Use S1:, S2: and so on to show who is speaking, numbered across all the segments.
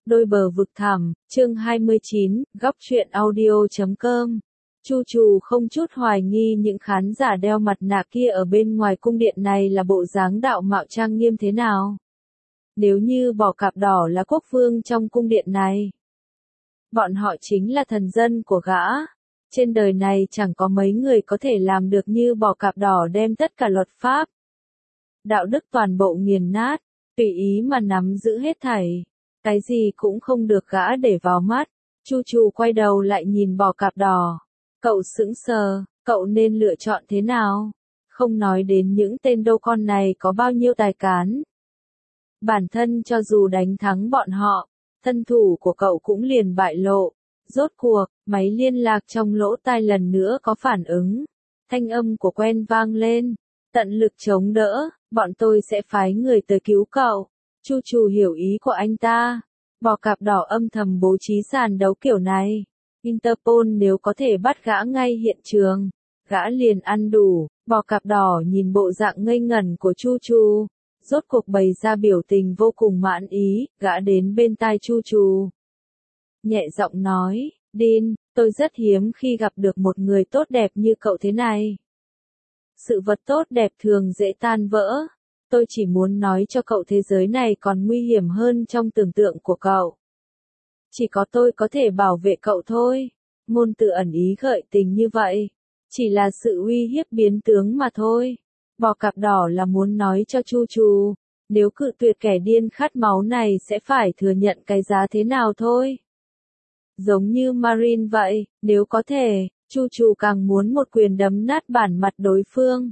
S1: Đôi bờ vực thẳm, chương 29, góc truyện audio.com. Chu Trù không chút hoài nghi những khán giả đeo mặt nạ kia ở bên ngoài cung điện này là bộ dáng đạo mạo trang nghiêm thế nào. Nếu như Bò Cạp Đỏ là quốc vương trong cung điện này, bọn họ chính là thần dân của gã. Trên đời này chẳng có mấy người có thể làm được như Bò Cạp Đỏ đem tất cả luật pháp, đạo đức toàn bộ nghiền nát, tùy ý mà nắm giữ hết thảy. Cái gì cũng không được gã để vào mắt. Chu Trù quay đầu lại nhìn Bò Cạp Đỏ. Cậu sững sờ, cậu nên lựa chọn thế nào? Không nói đến những tên đô con này có bao nhiêu tài cán. Bản thân cho dù đánh thắng bọn họ, thân thủ của cậu cũng liền bại lộ. Rốt cuộc, máy liên lạc trong lỗ tai lần nữa có phản ứng. Thanh âm của quen vang lên. Tận lực chống đỡ, bọn tôi sẽ phái người tới cứu cậu. Chu Trù hiểu ý của anh ta. Bò Cạp Đỏ âm thầm bố trí sàn đấu kiểu này. Interpol nếu có thể bắt gã ngay hiện trường, gã liền ăn đủ. Bò Cạp Đỏ nhìn bộ dạng ngây ngẩn của Chu Trù, rốt cuộc bày ra biểu tình vô cùng mãn ý. Gã đến bên tai Chu Trù, nhẹ giọng nói, Dean, tôi rất hiếm khi gặp được một người tốt đẹp như cậu thế này. Sự vật tốt đẹp thường dễ tan vỡ. Tôi chỉ muốn nói cho cậu thế giới này còn nguy hiểm hơn trong tưởng tượng của cậu. Chỉ có tôi có thể bảo vệ cậu thôi. Ngôn từ ẩn ý gợi tình như vậy, chỉ là sự uy hiếp biến tướng mà thôi. Bò Cạp Đỏ là muốn nói cho Chu Trù, nếu cự tuyệt kẻ điên khát máu này sẽ phải thừa nhận cái giá thế nào thôi. Giống như Marine vậy, nếu có thể, Chu Trù càng muốn một quyền đấm nát bản mặt đối phương.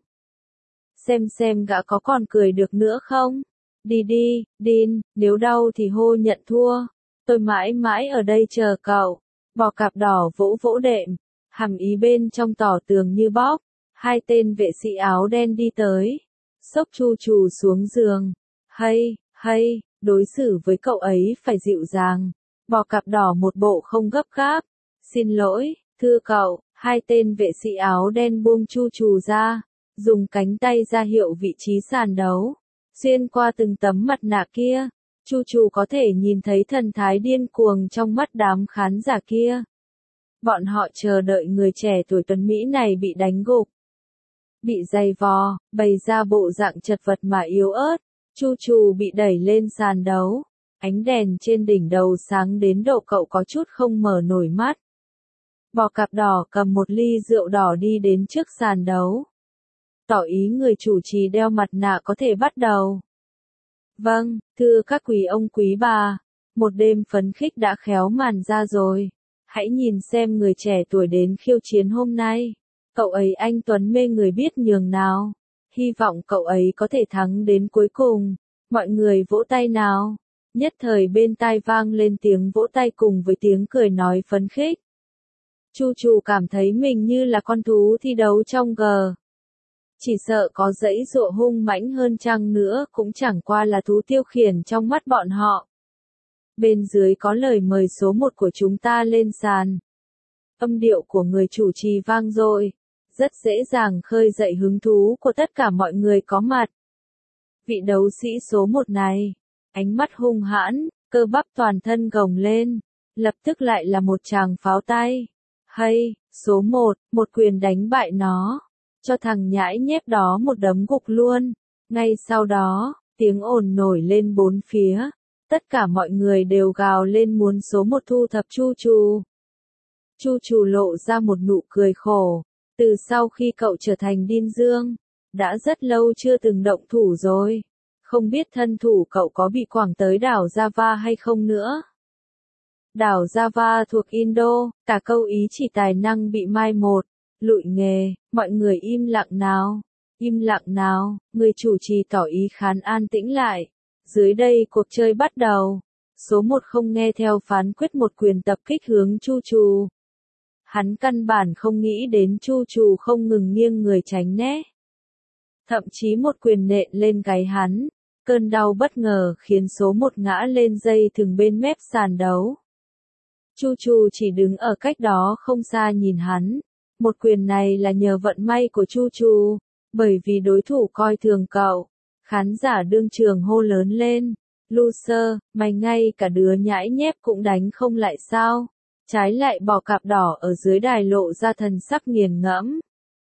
S1: Xem gã có còn cười được nữa không? Đi đi, Dean, nếu đau thì hô nhận thua. Tôi mãi mãi ở đây chờ cậu. Bò Cạp Đỏ vỗ vỗ đệm, hàm ý bên trong tỏ tường như bóc. Hai tên vệ sĩ áo đen đi tới, xốc Chu Trù xuống giường. Hay, đối xử với cậu ấy phải dịu dàng. Bò Cạp Đỏ một bộ không gấp gáp. Xin lỗi, thưa cậu. Hai tên vệ sĩ áo đen buông Chu Trù ra, dùng cánh tay ra hiệu vị trí sàn đấu. Xuyên qua từng tấm mặt nạ kia, Chu Trù có thể nhìn thấy thần thái điên cuồng trong mắt đám khán giả kia. Bọn họ chờ đợi người trẻ tuổi tuấn Mỹ này bị đánh gục, bị giày vò, bày ra bộ dạng chật vật mà yếu ớt. Chu Trù bị đẩy lên sàn đấu. Ánh đèn trên đỉnh đầu sáng đến độ cậu có chút không mở nổi mắt. Bò Cạp Đỏ cầm một ly rượu đỏ đi đến trước sàn đấu, tỏ ý người chủ trì đeo mặt nạ có thể bắt đầu. Vâng, thưa các quý ông quý bà, một đêm phấn khích đã khéo màn ra rồi. Hãy nhìn xem người trẻ tuổi đến khiêu chiến hôm nay. Cậu ấy anh tuấn mê người biết nhường nào. Hy vọng cậu ấy có thể thắng đến cuối cùng. Mọi người vỗ tay nào. Nhất thời bên tai vang lên tiếng vỗ tay cùng với tiếng cười nói phấn khích. Chu Trù cảm thấy mình như là con thú thi đấu trong chỉ sợ có dãy dụa hung mãnh hơn chăng nữa cũng chẳng qua là thú tiêu khiển trong mắt bọn họ. Bên dưới có lời mời số 1 của chúng ta lên sàn. Âm điệu của người chủ trì vang dội, rất dễ dàng khơi dậy hứng thú của tất cả mọi người có mặt. Vị đấu sĩ số 1 này, ánh mắt hung hãn, cơ bắp toàn thân gồng lên, lập tức lại là một tràng pháo tay. Hay, số 1, một quyền đánh bại nó, cho thằng nhãi nhép đó một đấm gục luôn. Ngay sau đó, tiếng ồn nổi lên bốn phía, tất cả mọi người đều gào lên muốn số 1 thu thập Chu Trù. Chu Trù lộ ra một nụ cười khổ, từ sau khi cậu trở thành Điên Dương, đã rất lâu chưa từng động thủ rồi, không biết thân thủ cậu có bị quẳng tới đảo Java hay không nữa. Đảo Java thuộc Indo, cả câu ý chỉ tài năng bị mai một, lụi nghề. Mọi người im lặng nào, người chủ trì tỏ ý khán an tĩnh lại. Dưới đây cuộc chơi bắt đầu. Số 1 không nghe theo phán quyết một quyền tập kích hướng Chu Trù. Hắn căn bản không nghĩ đến Chu Trù không ngừng nghiêng người tránh né. Thậm chí một quyền nện lên gáy hắn. Cơn đau bất ngờ khiến số 1 ngã lên dây thừng bên mép sàn đấu. Chu Trù chỉ đứng ở cách đó không xa nhìn hắn. Một quyền này là nhờ vận may của Chu Trù, bởi vì đối thủ coi thường cậu. Khán giả đương trường hô lớn lên. Loser, mày ngay cả đứa nhãi nhép cũng đánh không lại sao? Trái lại bò cạp đỏ ở dưới đài lộ ra thần sắc nghiền ngẫm.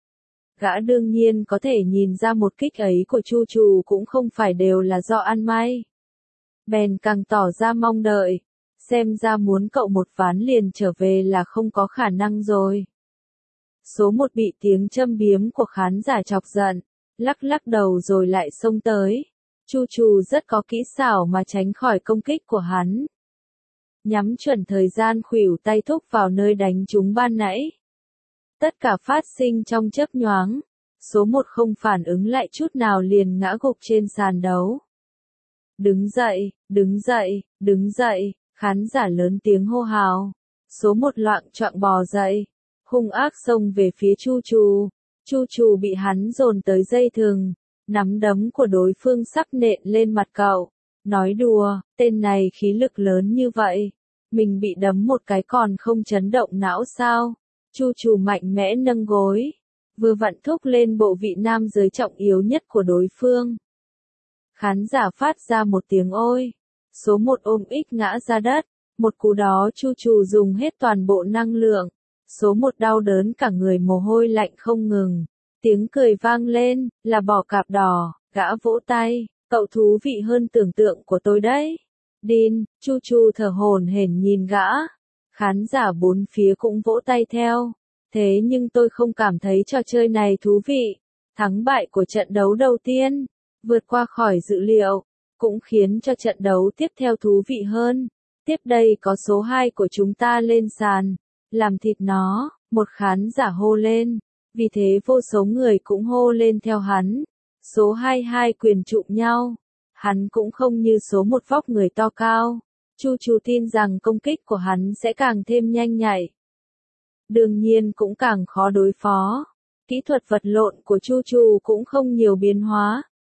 S1: Gã đương nhiên có thể nhìn ra một kích ấy của Chu Trù cũng không phải đều là do ăn may. Bèn càng tỏ ra mong đợi, xem ra muốn cậu một ván liền trở về là không có khả năng rồi. Số một bị tiếng châm biếm của khán giả chọc giận, lắc lắc đầu rồi lại xông tới. Chu Trù rất có kỹ xảo mà tránh khỏi công kích của hắn. Nhắm chuẩn thời gian khuỷu tay thúc vào nơi đánh trúng ban nãy. Tất cả phát sinh trong chớp nhoáng. Số một không phản ứng lại chút nào liền ngã gục trên sàn đấu. Đứng dậy, đứng dậy, đứng dậy, khán giả lớn tiếng hô hào. Số một loạng choạng bò dậy, hung ác xông về phía Chu Trù. Chu Trù bị hắn dồn tới dây thừng, nắm đấm của đối phương sắp nện lên mặt cậu. Nói đùa, tên này khí lực lớn như vậy, mình bị đấm một cái còn không chấn động não sao? Chu Trù mạnh mẽ nâng gối, vừa vặn thúc lên bộ vị nam giới trọng yếu nhất của đối phương. Khán giả phát ra một tiếng ôi, số một ôm ích ngã ra đất, một cú đó Chu Trù dùng hết toàn bộ năng lượng, số một đau đớn cả người mồ hôi lạnh không ngừng, tiếng cười vang lên, là bò cạp đỏ, gã vỗ tay, cậu thú vị hơn tưởng tượng của tôi đấy. Đin, Chu Trù thở hổn hển nhìn gã, khán giả bốn phía cũng vỗ tay theo, thế nhưng tôi không cảm thấy trò chơi này thú vị, thắng bại của trận đấu đầu tiên vượt qua khỏi dự liệu, cũng khiến cho trận đấu tiếp theo thú vị hơn. Tiếp đây có số 2 của chúng ta lên sàn, làm thịt nó, một khán giả hô lên, vì thế vô số người cũng hô lên theo hắn. Số 22 quyền trụng nhau, hắn cũng không như số 1 vóc người to cao. Chu Trù tin rằng công kích của hắn sẽ càng thêm nhanh nhạy. Đương nhiên cũng càng khó đối phó. Kỹ thuật vật lộn của Chu Trù cũng không nhiều biến hóa.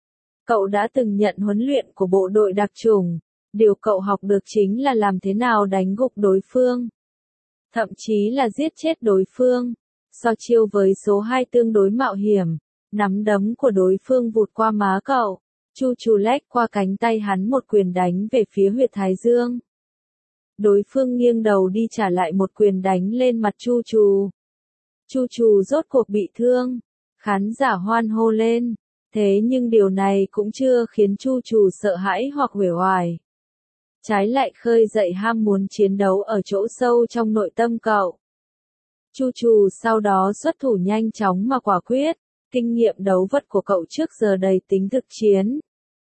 S1: Cậu đã từng nhận huấn luyện của bộ đội đặc chủng, điều cậu học được chính là làm thế nào đánh gục đối phương. Thậm chí là giết chết đối phương. So chiêu với số 2 tương đối mạo hiểm, nắm đấm của đối phương vụt qua má cậu. Chu Trù lách qua cánh tay hắn một quyền đánh về phía huyệt thái dương. Đối phương nghiêng đầu đi trả lại một quyền đánh lên mặt Chu Trù. Chu Trù rốt cuộc bị thương. Khán giả hoan hô lên. Thế nhưng điều này cũng chưa khiến Chu Trù sợ hãi hoặc uể oải. Trái lại khơi dậy ham muốn chiến đấu ở chỗ sâu trong nội tâm cậu. Chu Trù sau đó xuất thủ nhanh chóng mà quả quyết. Kinh nghiệm đấu vật của cậu trước giờ đầy tính thực chiến.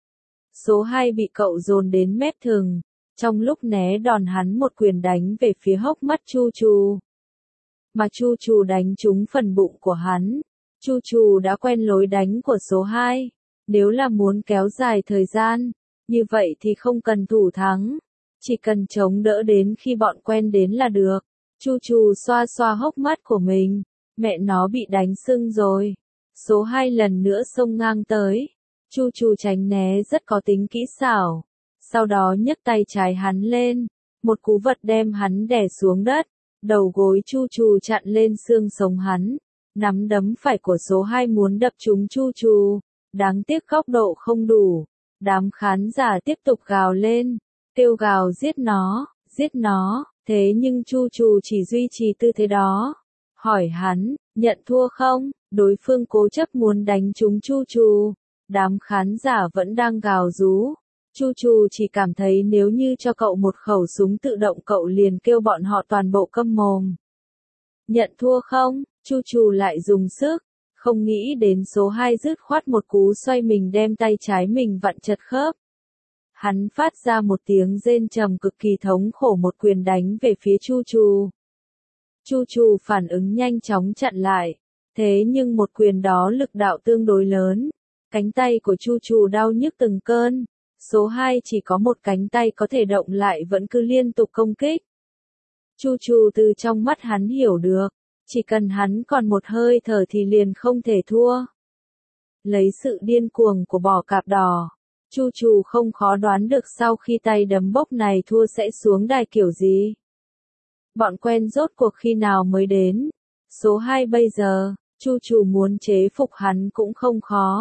S1: Số 2 bị cậu dồn đến mép thừng. Trong lúc né đòn hắn một quyền đánh về phía hốc mắt Chu Trù. Mà Chu Trù đánh trúng phần bụng của hắn. Chu Trù đã quen lối đánh của số 2. Nếu là muốn kéo dài thời gian, như vậy thì không cần thủ thắng. Chỉ cần chống đỡ đến khi bọn quen đến là được. Chu Trù xoa xoa hốc mắt của mình. Mẹ nó bị đánh sưng rồi. Số 2 lần nữa xông ngang tới. Chu Trù tránh né rất có tính kỹ xảo. Sau đó nhấc tay trái hắn lên. Một cú vật đem hắn đè xuống đất. Đầu gối Chu Trù chặn lên xương sống hắn. Nắm đấm phải của số 2 muốn đập trúng Chu Trù. Đáng tiếc góc độ không đủ. Đám khán giả tiếp tục gào lên. Kêu gào giết nó, giết nó. Thế nhưng Chu Trù chỉ duy trì tư thế đó. Hỏi hắn, nhận thua không? Đối phương cố chấp muốn đánh trúng Chu Trù. Đám khán giả vẫn đang gào rú. Chu Trù chỉ cảm thấy nếu như cho cậu một khẩu súng tự động cậu liền kêu bọn họ toàn bộ câm mồm. Nhận thua không? Chu Trù lại dùng sức. Không nghĩ đến số 2 dứt khoát một cú xoay mình đem tay trái mình vặn chật khớp. Hắn phát ra một tiếng rên trầm cực kỳ thống khổ một quyền đánh về phía Chu Trù. Chu Trù phản ứng nhanh chóng chặn lại. Thế nhưng một quyền đó lực đạo tương đối lớn. Cánh tay của Chu Trù đau nhức từng cơn. Số 2 chỉ có một cánh tay có thể động lại vẫn cứ liên tục công kích. Chu Trù từ trong mắt hắn hiểu được. Chỉ cần hắn còn một hơi thở thì liền không thể thua. Lấy sự điên cuồng của bò cạp đỏ. Chu Trù không khó đoán được sau khi tay đấm bốc này thua sẽ xuống đài kiểu gì. Bọn quen rốt cuộc khi nào mới đến. Số 2 bây giờ, Chu Trù muốn chế phục hắn cũng không khó.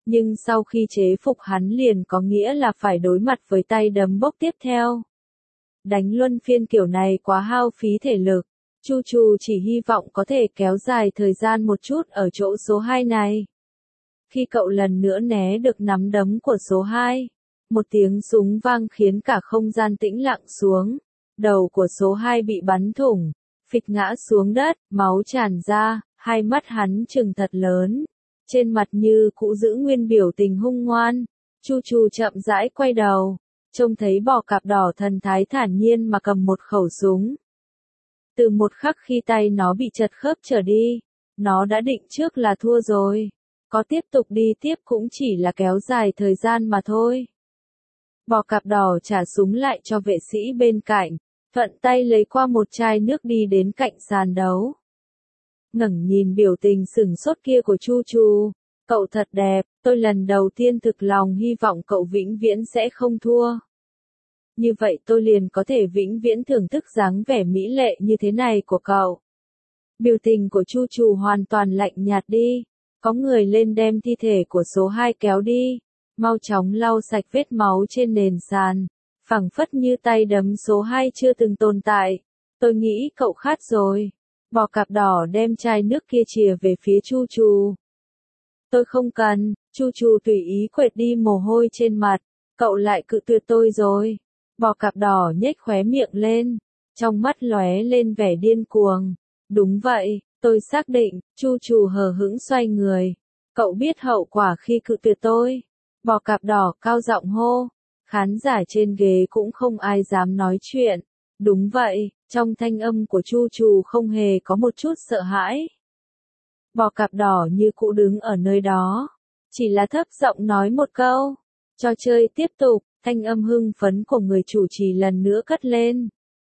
S1: Nhưng sau khi chế phục hắn liền có nghĩa là phải đối mặt với tay đấm bốc tiếp theo. Đánh luân phiên kiểu này quá hao phí thể lực. Chu Chu chỉ hy vọng có thể kéo dài thời gian một chút ở chỗ số 2 này. Khi cậu lần nữa né được nắm đấm của số 2, một tiếng súng vang khiến cả không gian tĩnh lặng xuống. Đầu của số 2 bị bắn thủng, phịch ngã xuống đất, máu tràn ra, hai mắt hắn trừng thật lớn. Trên mặt như cũ giữ nguyên biểu tình hung ngoan. Chu Chu chậm rãi quay đầu, trông thấy bò cạp đỏ thần thái thản nhiên mà cầm một khẩu súng. Từ một khắc khi tay nó bị chật khớp trở đi, nó đã định trước là thua rồi. Có tiếp tục đi tiếp cũng chỉ là kéo dài thời gian mà thôi. Bò cạp đỏ trả súng lại cho vệ sĩ bên cạnh, thuận tay lấy qua một chai nước đi đến cạnh sàn đấu. Ngẩng nhìn biểu tình sửng sốt kia của Chu Chu, cậu thật đẹp, tôi lần đầu tiên thực lòng hy vọng cậu vĩnh viễn sẽ không thua. Như vậy tôi liền có thể vĩnh viễn thưởng thức dáng vẻ mỹ lệ như thế này của cậu. Biểu tình của Chu Chu hoàn toàn lạnh nhạt đi. Có người lên đem thi thể của số 2 kéo đi, mau chóng lau sạch vết máu trên nền sàn, phẳng phất như tay đấm số 2 chưa từng tồn tại. Tôi nghĩ cậu khát rồi. Bò cạp đỏ đem chai nước kia chìa về phía Chu Chu. Tôi không cần. Chu Chu tùy ý quệt đi mồ hôi trên mặt. Cậu lại cự tuyệt tôi rồi. Bò cạp đỏ nhếch khóe miệng lên, trong mắt lóe lên vẻ điên cuồng. Đúng vậy, tôi xác định. Chu Chu hờ hững xoay người. Cậu biết hậu quả khi cự tuyệt tôi. Bò cạp đỏ cao giọng hô. Khán giả trên ghế cũng không ai dám nói chuyện. Đúng vậy, trong thanh âm của Chu Chu không hề có một chút sợ hãi. Bò cạp đỏ như cũ đứng ở nơi đó, chỉ là thấp giọng nói một câu. Trò chơi tiếp tục, thanh âm hưng phấn của người chủ trì lần nữa cất lên.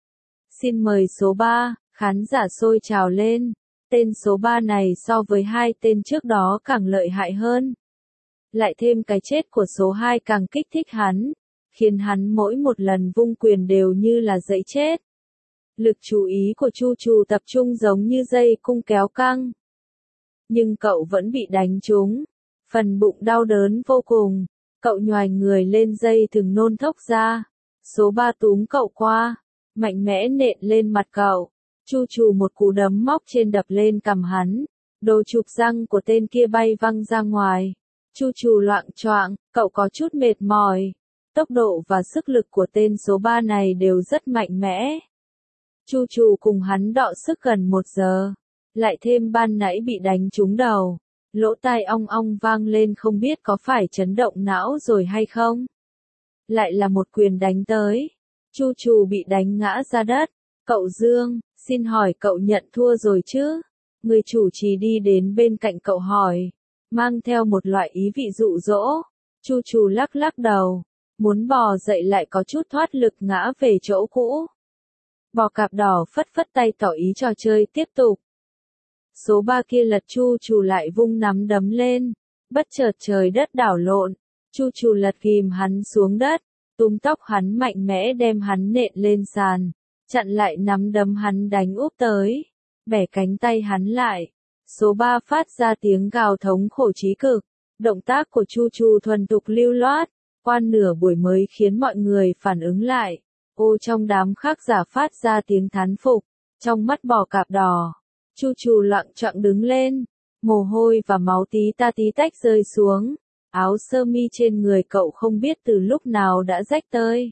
S1: Xin mời số 3, khán giả sôi trào lên. Tên số 3 này so với hai tên trước đó càng lợi hại hơn. Lại thêm cái chết của số 2 càng kích thích hắn, khiến hắn mỗi một lần vung quyền đều như là dẫy chết. Lực chú ý của Chu Chu tập trung giống như dây cung kéo căng. Nhưng cậu vẫn bị đánh trúng. Phần bụng đau đớn vô cùng. Cậu nhoài người lên dây thừng nôn thốc ra. Số 3 túm cậu qua, mạnh mẽ nện lên mặt cậu. Chu Chu một cú đấm móc trên đập lên cằm hắn. Đồ chụp răng của tên kia bay văng ra ngoài. Chu Chu loạng choạng, cậu có chút mệt mỏi. Tốc độ và sức lực của tên số 3 này đều rất mạnh mẽ. Chu Chu cùng hắn đọ sức gần 1 giờ. Lại thêm ban nãy bị đánh trúng đầu. Lỗ tai ong ong vang lên không biết có phải chấn động não rồi hay không. Lại là một quyền đánh tới. Chu Chu bị đánh ngã ra đất. Cậu Dương, xin hỏi cậu nhận thua rồi chứ? Người chủ trì đi đến bên cạnh cậu hỏi. Mang theo một loại ý vị dụ dỗ. Chu Chu lắc lắc đầu. Muốn bò dậy lại có chút thoát lực ngã về chỗ cũ. Bò cạp đỏ phất phất tay tỏ ý trò chơi tiếp tục. Số 3 kia lật Chu Chu lại vung nắm đấm lên. Bất chợt trời đất đảo lộn. Chu Chu lật ghim hắn xuống đất. Túm tóc hắn mạnh mẽ đem hắn nện lên sàn. Chặn lại nắm đấm hắn đánh úp tới. Bẻ cánh tay hắn lại. Số 3 phát ra tiếng gào thống khổ chí cực. Động tác của Chu Chu thuần thục lưu loát. Qua nửa buổi mới khiến mọi người phản ứng lại. Trong đám khác giả phát ra tiếng thán phục. Trong mắt bò cạp đỏ. Chu Chu loạng choạng đứng lên. Mồ hôi và máu tí ta tí tách rơi xuống. Áo sơ mi trên người cậu không biết từ lúc nào đã rách tơi.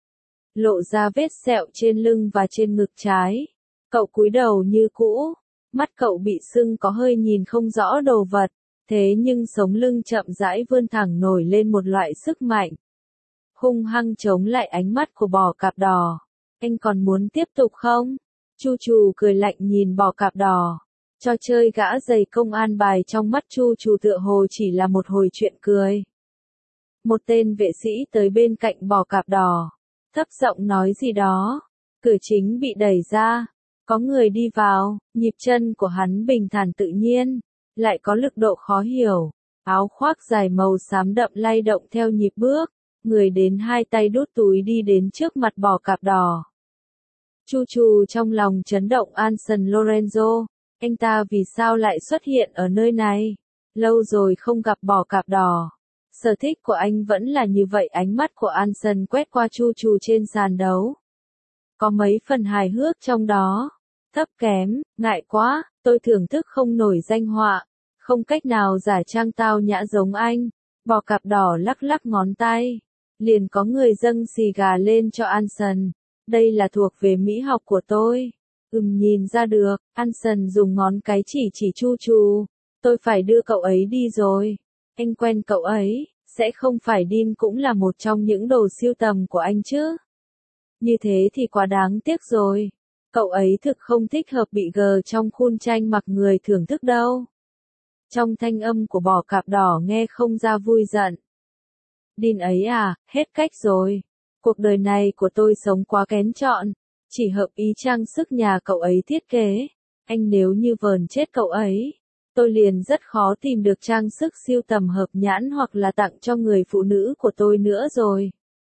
S1: Lộ ra vết sẹo trên lưng và trên ngực trái. Cậu cúi đầu như cũ. Mắt cậu bị sưng có hơi nhìn không rõ đồ vật. Thế nhưng sống lưng chậm rãi vươn thẳng nổi lên một loại sức mạnh. Hung hăng chống lại ánh mắt của bò cạp đỏ. Anh còn muốn tiếp tục không? Chu Chu cười lạnh nhìn bò cạp đỏ. Trò chơi gã giày công an bài trong mắt Chu Chu tựa hồ chỉ là một hồi chuyện cười. Một tên vệ sĩ tới bên cạnh bò cạp đỏ. Thấp giọng nói gì đó. Cửa chính bị đẩy ra. Có người đi vào. Nhịp chân của hắn bình thản tự nhiên. Lại có lực độ khó hiểu. Áo khoác dài màu xám đậm lay động theo nhịp bước. Người đến hai tay đút túi đi đến trước mặt bò cạp đỏ. Chu Chu trong lòng chấn động. Anson Lorenzo, anh ta vì sao lại xuất hiện ở nơi này? Lâu rồi không gặp bò cạp đỏ. Sở thích của anh vẫn là như vậy. Ánh mắt của Anson quét qua Chu Chu trên sàn đấu. Có mấy phần hài hước trong đó. Thấp kém, ngại quá, tôi thưởng thức không nổi danh họa. Không cách nào giả trang tao nhã giống anh. Bò cạp đỏ lắc lắc ngón tay. Liền có người dâng xì gà lên cho Anson. Đây là thuộc về mỹ học của tôi. Nhìn ra được, Anson dùng ngón cái chỉ Chu Chu. Tôi phải đưa cậu ấy đi rồi. Anh quen cậu ấy, sẽ không phải Dean cũng là một trong những đồ sưu tầm của anh chứ? Như thế thì quá đáng tiếc rồi. Cậu ấy thực không thích hợp bị gờ trong khuôn tranh mặc người thưởng thức đâu. Trong thanh âm của bò cạp đỏ nghe không ra vui giận. Dean ấy à, hết cách rồi. Cuộc đời này của tôi sống quá kén chọn. Chỉ hợp ý trang sức nhà cậu ấy thiết kế. Anh nếu như vờn chết cậu ấy, tôi liền rất khó tìm được trang sức siêu tầm hợp nhãn hoặc là tặng cho người phụ nữ của tôi nữa rồi.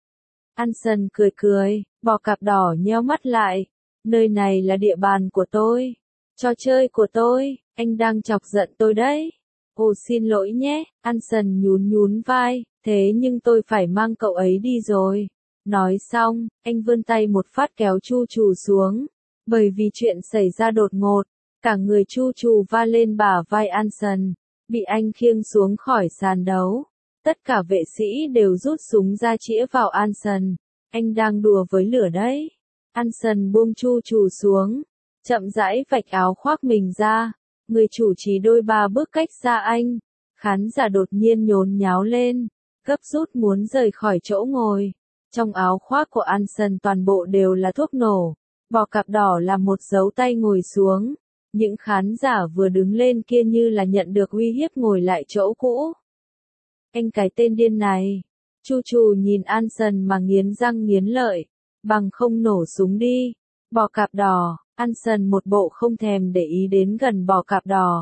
S1: Anson cười cười, bò cạp đỏ nheo mắt lại. Nơi này là địa bàn của tôi. Trò chơi của tôi, anh đang chọc giận tôi đấy. Ồ xin lỗi nhé, Anson nhún vai, thế nhưng tôi phải mang cậu ấy đi rồi. Nói xong, anh vươn tay một phát kéo Chu Chu xuống. Bởi vì chuyện xảy ra đột ngột, cả người Chu Chu va lên bả vai Anson, bị anh khiêng xuống khỏi sàn đấu. Tất cả vệ sĩ đều rút súng ra chĩa vào Anson. Anh đang đùa với lửa đấy. Anson buông Chu Chu xuống, chậm rãi vạch áo khoác mình ra. Người chủ trì đôi ba bước cách xa anh. Khán giả đột nhiên nhốn nháo lên, gấp rút muốn rời khỏi chỗ ngồi. Trong áo khoác của Anson toàn bộ đều là thuốc nổ. Bò cạp đỏ là một dấu tay ngồi xuống. Những khán giả vừa đứng lên kia như là nhận được uy hiếp ngồi lại chỗ cũ. Anh cái tên điên này. Chu Chu nhìn Anson mà nghiến răng nghiến lợi. Bằng không nổ súng đi. Bò cạp đỏ. Anson một bộ không thèm để ý đến gần bò cạp đỏ.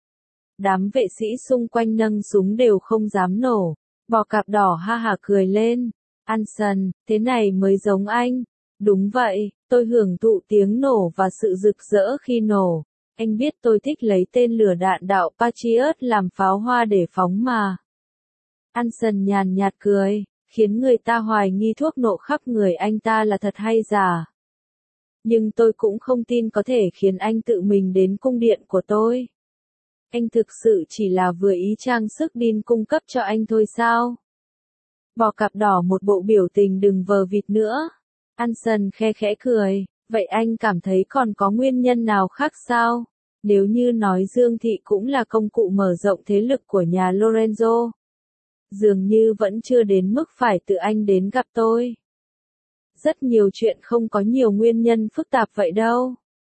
S1: Đám vệ sĩ xung quanh nâng súng đều không dám nổ. Bò cạp đỏ ha hả cười lên. Anson, thế này mới giống anh. Đúng vậy, tôi hưởng thụ tiếng nổ và sự rực rỡ khi nổ. Anh biết tôi thích lấy tên lửa đạn đạo Patriot làm pháo hoa để phóng mà. Anson nhàn nhạt cười, khiến người ta hoài nghi thuốc nổ khắp người anh ta là thật hay giả. Nhưng tôi cũng không tin có thể khiến anh tự mình đến cung điện của tôi. Anh thực sự chỉ là vừa ý trang sức Dean cung cấp cho anh thôi sao? Bò cạp đỏ một bộ biểu tình đừng vờ vịt nữa. Anson khe khẽ cười, vậy anh cảm thấy còn có nguyên nhân nào khác sao? Nếu như nói Dương Thị cũng là công cụ mở rộng thế lực của nhà Lorenzo. Dường như vẫn chưa đến mức phải tự anh đến gặp tôi. Rất nhiều chuyện không có nhiều nguyên nhân phức tạp vậy đâu.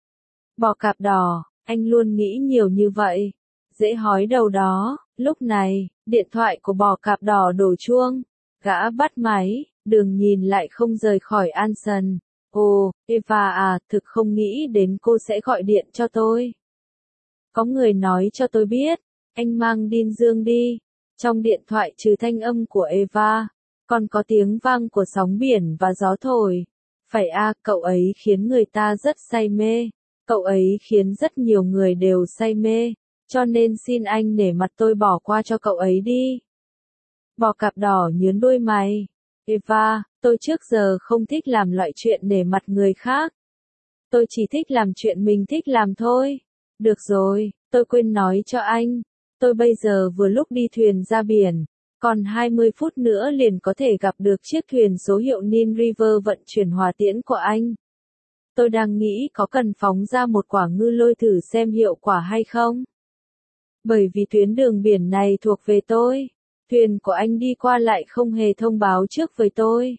S1: Bò cạp đỏ, anh luôn nghĩ nhiều như vậy. Dễ hói đầu đó. Lúc này, điện thoại của bò cạp đỏ đổ chuông. Gã bắt máy, đường nhìn lại không rời khỏi Anson. Ồ, Eva à, thực không nghĩ đến cô sẽ gọi điện cho tôi. Có người nói cho tôi biết, anh mang Dean Dương đi. Trong điện thoại trừ thanh âm của Eva, còn có tiếng vang của sóng biển và gió thổi. Phải à, cậu ấy khiến người ta rất say mê. Cậu ấy khiến rất nhiều người đều say mê. Cho nên xin anh nể mặt tôi bỏ qua cho cậu ấy đi. Bò cạp đỏ nhướng đôi mày. Eva, tôi trước giờ không thích làm loại chuyện nể mặt người khác. Tôi chỉ thích làm chuyện mình thích làm thôi. Được rồi, tôi quên nói cho anh. Tôi bây giờ vừa lúc đi thuyền ra biển. Còn 20 phút nữa liền có thể gặp được chiếc thuyền số hiệu Nin River vận chuyển hỏa tiễn của anh. Tôi đang nghĩ có cần phóng ra một quả ngư lôi thử xem hiệu quả hay không. Bởi vì tuyến đường biển này thuộc về tôi. Thuyền của anh đi qua lại không hề thông báo trước với tôi.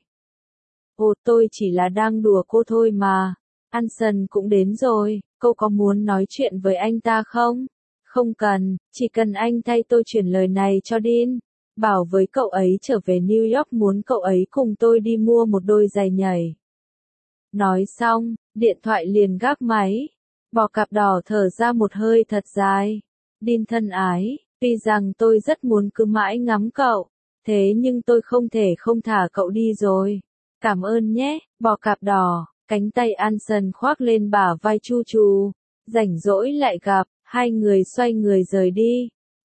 S1: Ồ, tôi chỉ là đang đùa cô thôi mà. Anson cũng đến rồi, cô có muốn nói chuyện với anh ta không? Không cần, chỉ cần anh thay tôi chuyển lời này cho Dean. Bảo với cậu ấy trở về New York muốn cậu ấy cùng tôi đi mua một đôi giày nhảy. Nói xong, điện thoại liền gác máy. Bò cạp đỏ thở ra một hơi thật dài. Dean thân ái, tuy rằng tôi rất muốn cứ mãi ngắm cậu, thế nhưng tôi không thể không thả cậu đi rồi. Cảm ơn nhé, bò cạp đỏ. Cánh tay Anson khoác lên bả vai Chu Chu. Rảnh rỗi lại gặp, hai người xoay người rời đi.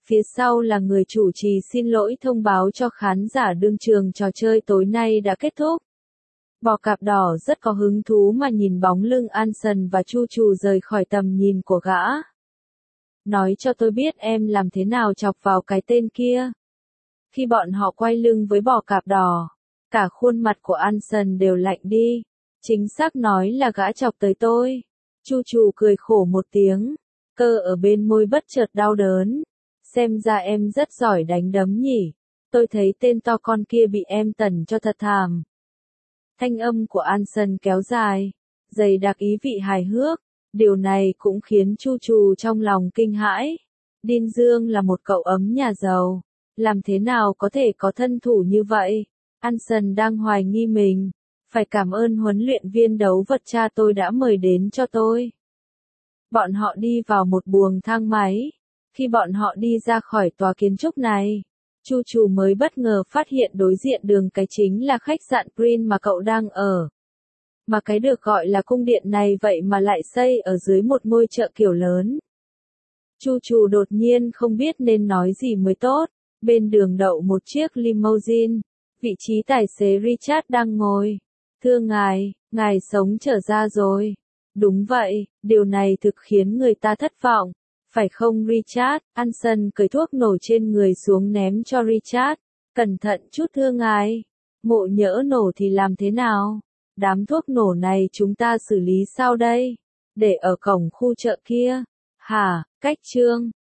S1: Phía sau là người chủ trì xin lỗi thông báo cho khán giả đương trường trò chơi tối nay đã kết thúc. Bò cạp đỏ rất có hứng thú mà nhìn bóng lưng Anson và Chu Trù rời khỏi tầm nhìn của gã. Nói cho tôi biết em làm thế nào chọc vào cái tên kia. Khi bọn họ quay lưng với bò cạp đỏ, cả khuôn mặt của Anson đều lạnh đi. Chính xác nói là gã chọc tới tôi. Chu Trù cười khổ một tiếng, cơ ở bên môi bất chợt đau đớn. Xem ra em rất giỏi đánh đấm nhỉ. Tôi thấy tên to con kia bị em tẩn cho thật thảm. Thanh âm của Anson kéo dài, dày đặc ý vị hài hước. Điều này cũng khiến Chu Trù trong lòng kinh hãi. Đinh Dương là một cậu ấm nhà giàu. Làm thế nào có thể có thân thủ như vậy? Anson đang hoài nghi mình. Phải cảm ơn huấn luyện viên đấu vật cha tôi đã mời đến cho tôi. Bọn họ đi vào một buồng thang máy. Khi bọn họ đi ra khỏi tòa kiến trúc này, Chu Trù mới bất ngờ phát hiện đối diện đường cái chính là khách sạn Green mà cậu đang ở. Mà cái được gọi là cung điện này vậy mà lại xây ở dưới một ngôi chợ kiểu lớn. Chu Trù đột nhiên không biết nên nói gì mới tốt. Bên đường đậu một chiếc limousine, vị trí tài xế Richard đang ngồi. Thưa ngài sống trở ra rồi. Đúng vậy, điều này thực khiến người ta thất vọng. Phải không Richard? Anson cởi thuốc nổ trên người xuống ném cho Richard. Cẩn thận chút thưa ngài. Ngộ nhỡ nổ thì làm thế nào? Đám thuốc nổ này chúng ta xử lý sao đây? Để ở cổng khu chợ kia. Hả, cách trương.